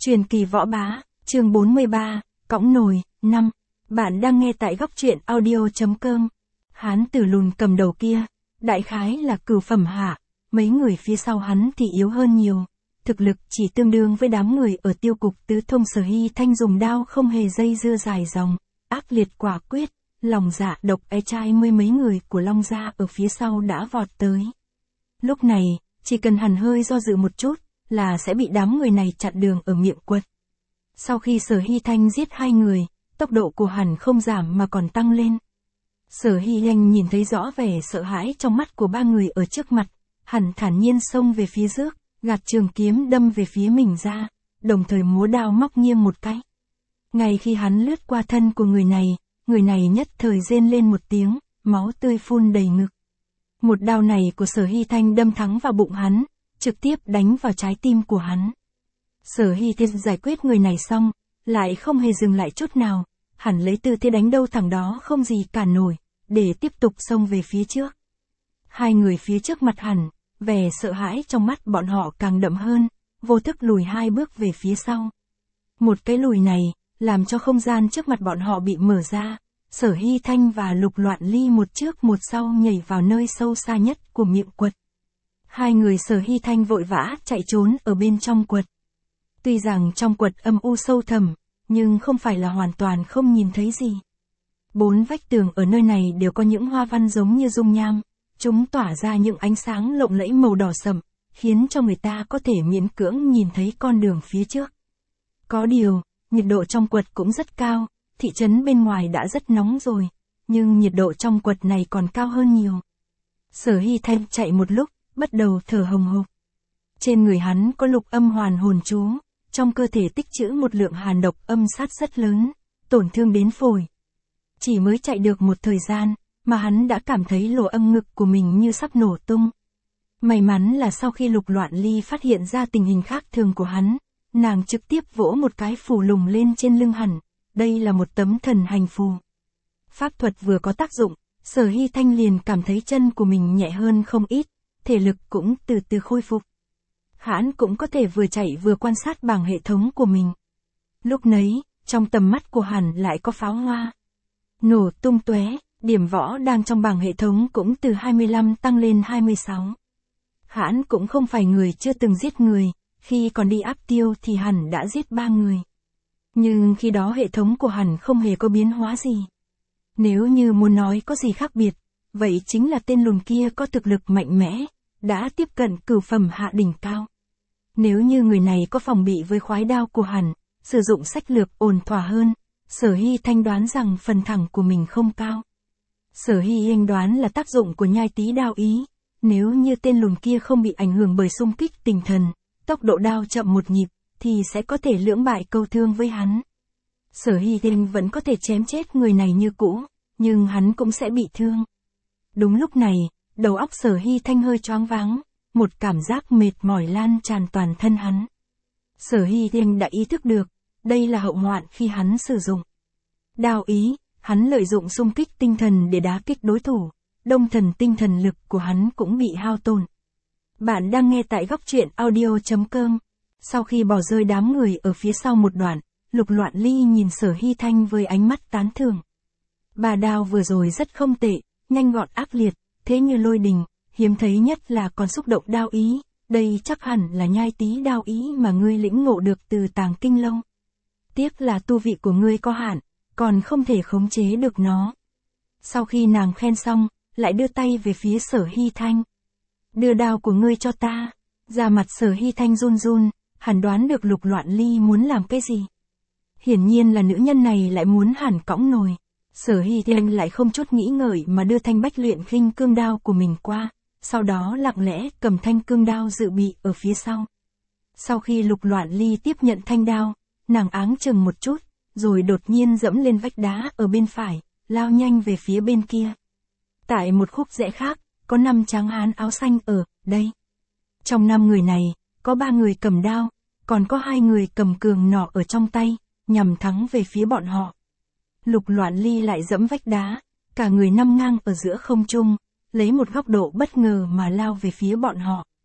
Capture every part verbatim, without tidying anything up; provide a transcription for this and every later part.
Truyền kỳ võ bá, chương bốn mươi ba, cõng nồi, năm. Bạn đang nghe tại góc truyện audio.com. Hán tử lùn cầm đầu kia, đại khái là cửu phẩm hạ, mấy người phía sau hắn thì yếu hơn nhiều. Thực lực chỉ tương đương với đám người ở tiêu cục tứ thông. Sở Hy Thanh dùng đao không hề dây dưa dài dòng, ác liệt quả quyết, lòng dạ độc ái trai mươi mấy người của Long gia ở phía sau đã vọt tới. Lúc này, chỉ cần hắn hơi do dự một chút, là sẽ bị đám người này chặn đường ở miệng quật. Sau khi Sở Hy Thanh giết hai người, tốc độ của hắn không giảm mà còn tăng lên. Sở Hy Thanh nhìn thấy rõ vẻ sợ hãi trong mắt của ba người ở trước mặt, hắn thản nhiên xông về phía trước, gạt trường kiếm đâm về phía mình ra, đồng thời múa đao móc nghiêng một cái. Ngay khi hắn lướt qua thân của người này, người này nhất thời rên lên một tiếng, máu tươi phun đầy ngực. Một đao này của Sở Hy Thanh đâm thẳng vào bụng hắn, trực tiếp đánh vào trái tim của hắn. Sở Hy Thanh giải quyết người này xong, lại không hề dừng lại chút nào, hẳn lấy tư thế đánh đâu thẳng đó không gì cản nổi, để tiếp tục xông về phía trước. Hai người phía trước mặt hẳn, vẻ sợ hãi trong mắt bọn họ càng đậm hơn, vô thức lùi hai bước về phía sau. Một cái lùi này, làm cho không gian trước mặt bọn họ bị mở ra, Sở Hy Thanh và Lục Loạn Ly một trước một sau nhảy vào nơi sâu xa nhất của miệng quật. Hai người Sở Hy Thanh vội vã chạy trốn ở bên trong quật. Tuy rằng trong quật âm u sâu thẳm, nhưng không phải là hoàn toàn không nhìn thấy gì. Bốn vách tường ở nơi này đều có những hoa văn giống như dung nham, chúng tỏa ra những ánh sáng lộng lẫy màu đỏ sẫm, khiến cho người ta có thể miễn cưỡng nhìn thấy con đường phía trước. Có điều, nhiệt độ trong quật cũng rất cao, thị trấn bên ngoài đã rất nóng rồi, nhưng nhiệt độ trong quật này còn cao hơn nhiều. Sở Hy Thanh chạy một lúc, bắt đầu thở hồng hộc. Trên người hắn có lục âm hoàn hồn chú, trong cơ thể tích trữ một lượng hàn độc âm sát rất lớn, tổn thương đến phổi. Chỉ mới chạy được một thời gian, mà hắn đã cảm thấy lỗ âm ngực của mình như sắp nổ tung. May mắn là sau khi Lục Loạn Ly phát hiện ra tình hình khác thường của hắn, nàng trực tiếp vỗ một cái phù lùng lên trên lưng hắn, đây là một tấm thần hành phù. Pháp thuật vừa có tác dụng, Sở Hy Thanh liền cảm thấy chân của mình nhẹ hơn không ít, thể lực cũng từ từ khôi phục. Hắn cũng có thể vừa chạy vừa quan sát bảng hệ thống của mình. Lúc nấy, trong tầm mắt của hắn lại có pháo hoa nổ tung tóe, điểm võ đang trong bảng hệ thống cũng từ hai mươi lăm tăng lên hai mươi sáu. Hắn cũng không phải người chưa từng giết người, khi còn đi áp tiêu thì hắn đã giết ba người. Nhưng khi đó hệ thống của hắn không hề có biến hóa gì. Nếu như muốn nói có gì khác biệt, vậy chính là tên lùn kia có thực lực mạnh mẽ, đã tiếp cận cửu phẩm hạ đỉnh cao. Nếu như người này có phòng bị với khoái đao của hắn, sử dụng sách lược ổn thỏa hơn, Sở Hy Thanh đoán rằng phần thắng của mình không cao. Sở Hy Thanh đoán là tác dụng của nhai tí đao ý, nếu như tên lùn kia không bị ảnh hưởng bởi xung kích tinh thần, tốc độ đao chậm một nhịp, thì sẽ có thể lưỡng bại câu thương với hắn. Sở Hy Thanh vẫn có thể chém chết người này như cũ, nhưng hắn cũng sẽ bị thương. Đúng lúc này, đầu óc Sở Hy Thanh hơi choáng váng, một cảm giác mệt mỏi lan tràn toàn thân hắn. Sở Hy Thanh đã ý thức được, đây là hậu hoạn khi hắn sử dụng đao ý, hắn lợi dụng xung kích tinh thần để đá kích đối thủ, đông thần tinh thần lực của hắn cũng bị hao tổn. Bạn đang nghe tại góc truyện audio.com. Sau khi bỏ rơi đám người ở phía sau một đoạn, Lục Loạn Ly nhìn Sở Hy Thanh với ánh mắt tán thưởng. Bà đao vừa rồi rất không tệ, nhanh gọn ác liệt, thế như lôi đình, hiếm thấy nhất là còn xúc động đao ý, đây chắc hẳn là nhai tí đao ý mà ngươi lĩnh ngộ được từ Tàng Kinh Lâu. Tiếc là tu vị của ngươi có hạn, còn không thể khống chế được nó. Sau khi nàng khen xong, lại đưa tay về phía Sở Hy Thanh. Đưa đao của ngươi cho ta. Da mặt Sở Hy Thanh run run, hẳn đoán được Lục Loạn Ly muốn làm cái gì. Hiển nhiên là nữ nhân này lại muốn hẳn cõng nồi. Sở Hy Thanh lại không chút nghĩ ngợi mà đưa thanh bách luyện khinh cương đao của mình qua, sau đó lặng lẽ cầm thanh cương đao dự bị ở phía sau. Sau khi Lục Loạn Ly tiếp nhận thanh đao, nàng áng chừng một chút, rồi đột nhiên dẫm lên vách đá ở bên phải, lao nhanh về phía bên kia. Tại một khúc rẽ khác, có năm tráng hán áo xanh ở đây. Trong năm người này, có ba người cầm đao, còn có hai người cầm cường nỏ ở trong tay, nhằm thắng về phía bọn họ. Lục Loạn Ly lại dẫm vách đá, cả người nằm ngang ở giữa không trung, lấy một góc độ bất ngờ mà lao về phía bọn họ.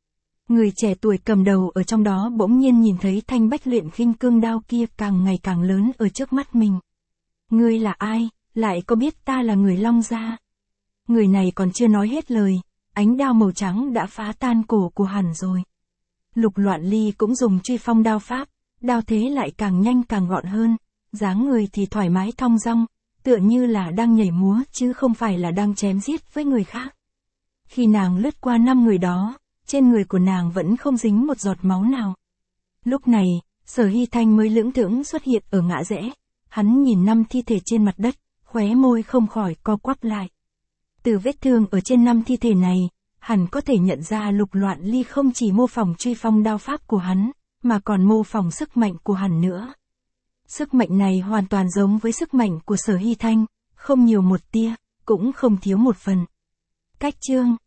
Người trẻ tuổi cầm đầu ở trong đó bỗng nhiên nhìn thấy thanh bách luyện khinh cương đao kia càng ngày càng lớn ở trước mắt mình. Ngươi là ai, lại có biết ta là người Long gia? Người này còn chưa nói hết lời, ánh đao màu trắng đã phá tan cổ của hắn rồi. Lục Loạn Ly cũng dùng truy phong đao pháp, đao thế lại càng nhanh càng gọn hơn, dáng người thì thoải mái thong dong, tựa như là đang nhảy múa chứ không phải là đang chém giết với người khác. Khi nàng lướt qua năm người đó, trên người của nàng vẫn không dính một giọt máu nào. Lúc này, Sở Hy Thanh mới lưỡng thững xuất hiện ở ngã rẽ, hắn nhìn năm thi thể trên mặt đất, khóe môi không khỏi co quắp lại. Từ vết thương ở trên năm thi thể này, hắn có thể nhận ra Lục Loạn Ly không chỉ mô phỏng truy phong đao pháp của hắn, mà còn mô phỏng sức mạnh của hắn nữa. Sức mạnh này hoàn toàn giống với sức mạnh của Sở Hy Thanh, không nhiều một tia, cũng không thiếu một phần. Cách chương